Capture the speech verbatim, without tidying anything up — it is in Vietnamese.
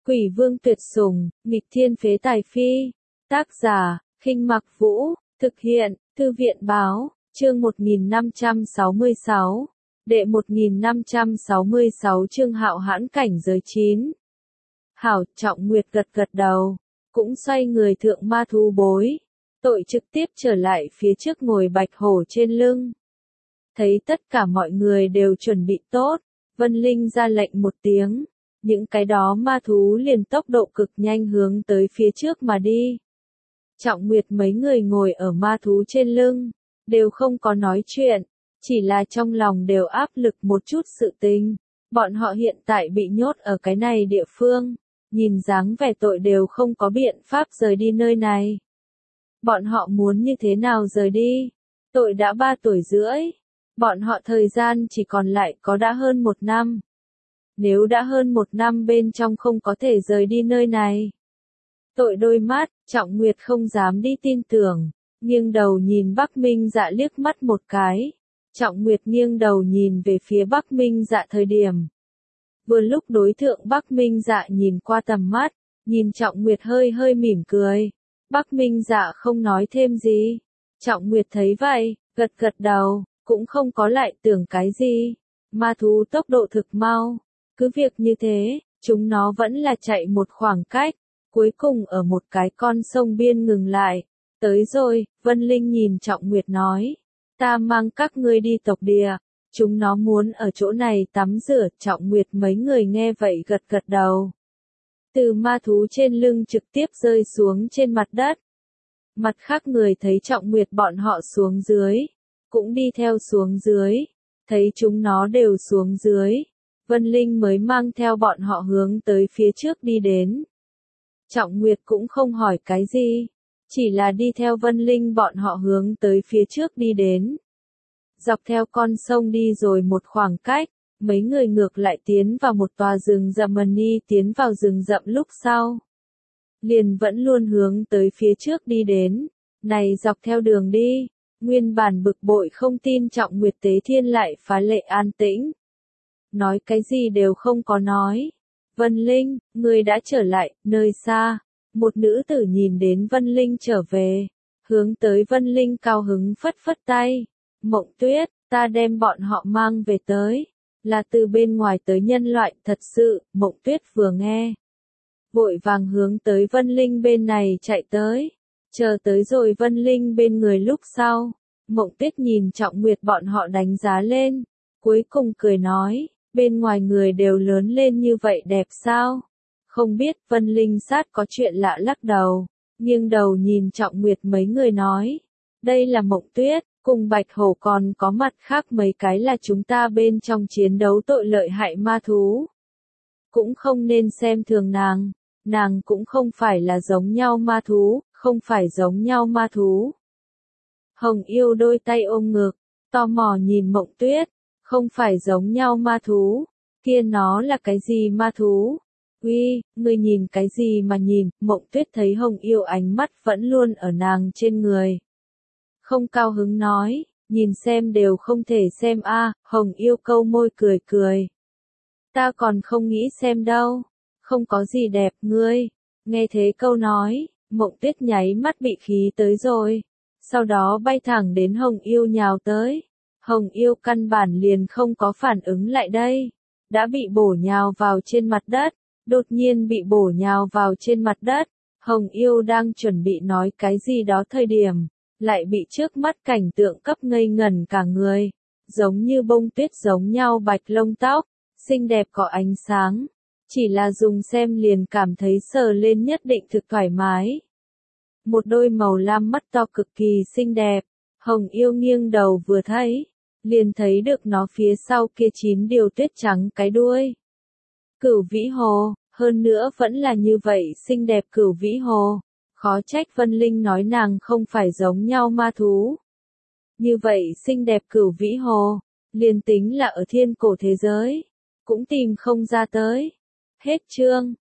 Quỷ vương tuyệt sủng, nghịch thiên phế tài phi. Tác giả, Khinh Mặc Vũ, thực hiện, Thư viện Báo, chương một nghìn năm trăm sáu mươi sáu. Đệ một nghìn năm trăm sáu mươi sáu chương Hạo Hãn cảnh giới chín. Hảo, Trọng Nguyệt gật gật đầu, cũng xoay người thượng ma thú bối, tội trực tiếp trở lại phía trước ngồi bạch hổ trên lưng. Thấy tất cả mọi người đều chuẩn bị tốt, Vân Linh ra lệnh một tiếng, những cái đó ma thú liền tốc độ cực nhanh hướng tới phía trước mà đi. Trọng Nguyệt mấy người ngồi ở ma thú trên lưng, đều không có nói chuyện, chỉ là trong lòng đều áp lực một chút sự tình. Bọn họ hiện tại bị nhốt ở cái này địa phương, nhìn dáng vẻ tội đều không có biện pháp rời đi nơi này. Bọn họ muốn như thế nào rời đi? Tội đã ba tuổi rưỡi, bọn họ thời gian chỉ còn lại có đã hơn một năm. Nếu đã hơn một năm bên trong không có thể rời đi nơi này. Tội đôi mắt, Trọng Nguyệt không dám đi tin tưởng, nghiêng đầu nhìn Bắc Minh Dạ liếc mắt một cái. Trọng Nguyệt nghiêng đầu nhìn về phía Bắc Minh Dạ thời điểm. Vừa lúc đối tượng Bắc Minh Dạ nhìn qua tầm mắt, nhìn Trọng Nguyệt hơi hơi mỉm cười. Bắc Minh Dạ không nói thêm gì. Trọng Nguyệt thấy vậy, gật gật đầu, cũng không có lại tưởng cái gì. Ma thú tốc độ thực mau. Cứ việc như thế, chúng nó vẫn là chạy một khoảng cách, cuối cùng ở một cái con sông biên ngừng lại. Tới rồi, Vân Linh nhìn Trọng Nguyệt nói, ta mang các ngươi đi tộc địa, chúng nó muốn ở chỗ này tắm rửa. Trọng Nguyệt mấy người nghe vậy gật gật đầu. Từ ma thú trên lưng trực tiếp rơi xuống trên mặt đất. Mặt khác người thấy Trọng Nguyệt bọn họ xuống dưới, cũng đi theo xuống dưới, thấy chúng nó đều xuống dưới. Vân Linh mới mang theo bọn họ hướng tới phía trước đi đến. Trọng Nguyệt cũng không hỏi cái gì, chỉ là đi theo Vân Linh bọn họ hướng tới phía trước đi đến. Dọc theo con sông đi rồi một khoảng cách, mấy người ngược lại tiến vào một tòa rừng rậm. Mani tiến vào rừng rậm lúc sau, liền vẫn luôn hướng tới phía trước đi đến. Này dọc theo đường đi, nguyên bản bực bội không tin Trọng Nguyệt Tế Thiên lại phá lệ an tĩnh. Nói cái gì đều không có nói. Vân Linh, ngươi đã trở lại. Nơi xa, một nữ tử nhìn đến Vân Linh trở về, hướng tới Vân Linh cao hứng phất phất tay. Mộng Tuyết, ta đem bọn họ mang về tới, là từ bên ngoài tới nhân loại. Thật sự, Mộng Tuyết vừa nghe, vội vàng hướng tới Vân Linh bên này chạy tới. Chờ tới rồi Vân Linh bên người lúc sau, Mộng Tuyết nhìn Trọng Nguyệt bọn họ đánh giá lên, cuối cùng cười nói, bên ngoài người đều lớn lên như vậy đẹp sao? Không biết. Vân Linh sát có chuyện lạ lắc đầu, nghiêng đầu nhìn Trọng Nguyệt mấy người nói, đây là Mộng Tuyết, cùng Bạch Hổ còn có mặt khác mấy cái là chúng ta bên trong chiến đấu tội lợi hại ma thú. Cũng không nên xem thường nàng, nàng cũng không phải là giống nhau ma thú, không phải giống nhau ma thú. Hồng Yêu đôi tay ôm ngực, tò mò nhìn Mộng Tuyết, không phải giống nhau ma thú, kia nó là cái gì ma thú? Uy, ngươi nhìn cái gì mà nhìn? Mộng Tuyết thấy Hồng Yêu ánh mắt vẫn luôn ở nàng trên người. Không cao hứng nói, nhìn xem đều không thể xem a. À. Hồng Yêu câu môi cười cười. Ta còn không nghĩ xem đâu, không có gì đẹp. Ngươi, nghe thế câu nói, Mộng Tuyết nháy mắt bị khí tới rồi, sau đó bay thẳng đến Hồng Yêu nhào tới. Hồng Yêu căn bản liền không có phản ứng lại đây, đã bị bổ nhào vào trên mặt đất, đột nhiên bị bổ nhào vào trên mặt đất. Hồng Yêu đang chuẩn bị nói cái gì đó thời điểm, lại bị trước mắt cảnh tượng cấp ngây ngẩn cả người, giống như bông tuyết giống nhau bạch lông tóc, xinh đẹp có ánh sáng, chỉ là dùng xem liền cảm thấy sờ lên nhất định thực thoải mái. Một đôi màu lam mắt to cực kỳ xinh đẹp, Hồng Yêu nghiêng đầu vừa thấy, liền thấy được nó phía sau kia chín điều tuyết trắng cái đuôi. Cửu vĩ hồ, hơn nữa vẫn là như vậy xinh đẹp cửu vĩ hồ, khó trách Vân Linh nói nàng không phải giống nhau ma thú. Như vậy xinh đẹp cửu vĩ hồ, liền tính là ở thiên cổ thế giới, cũng tìm không ra tới. Hết chương.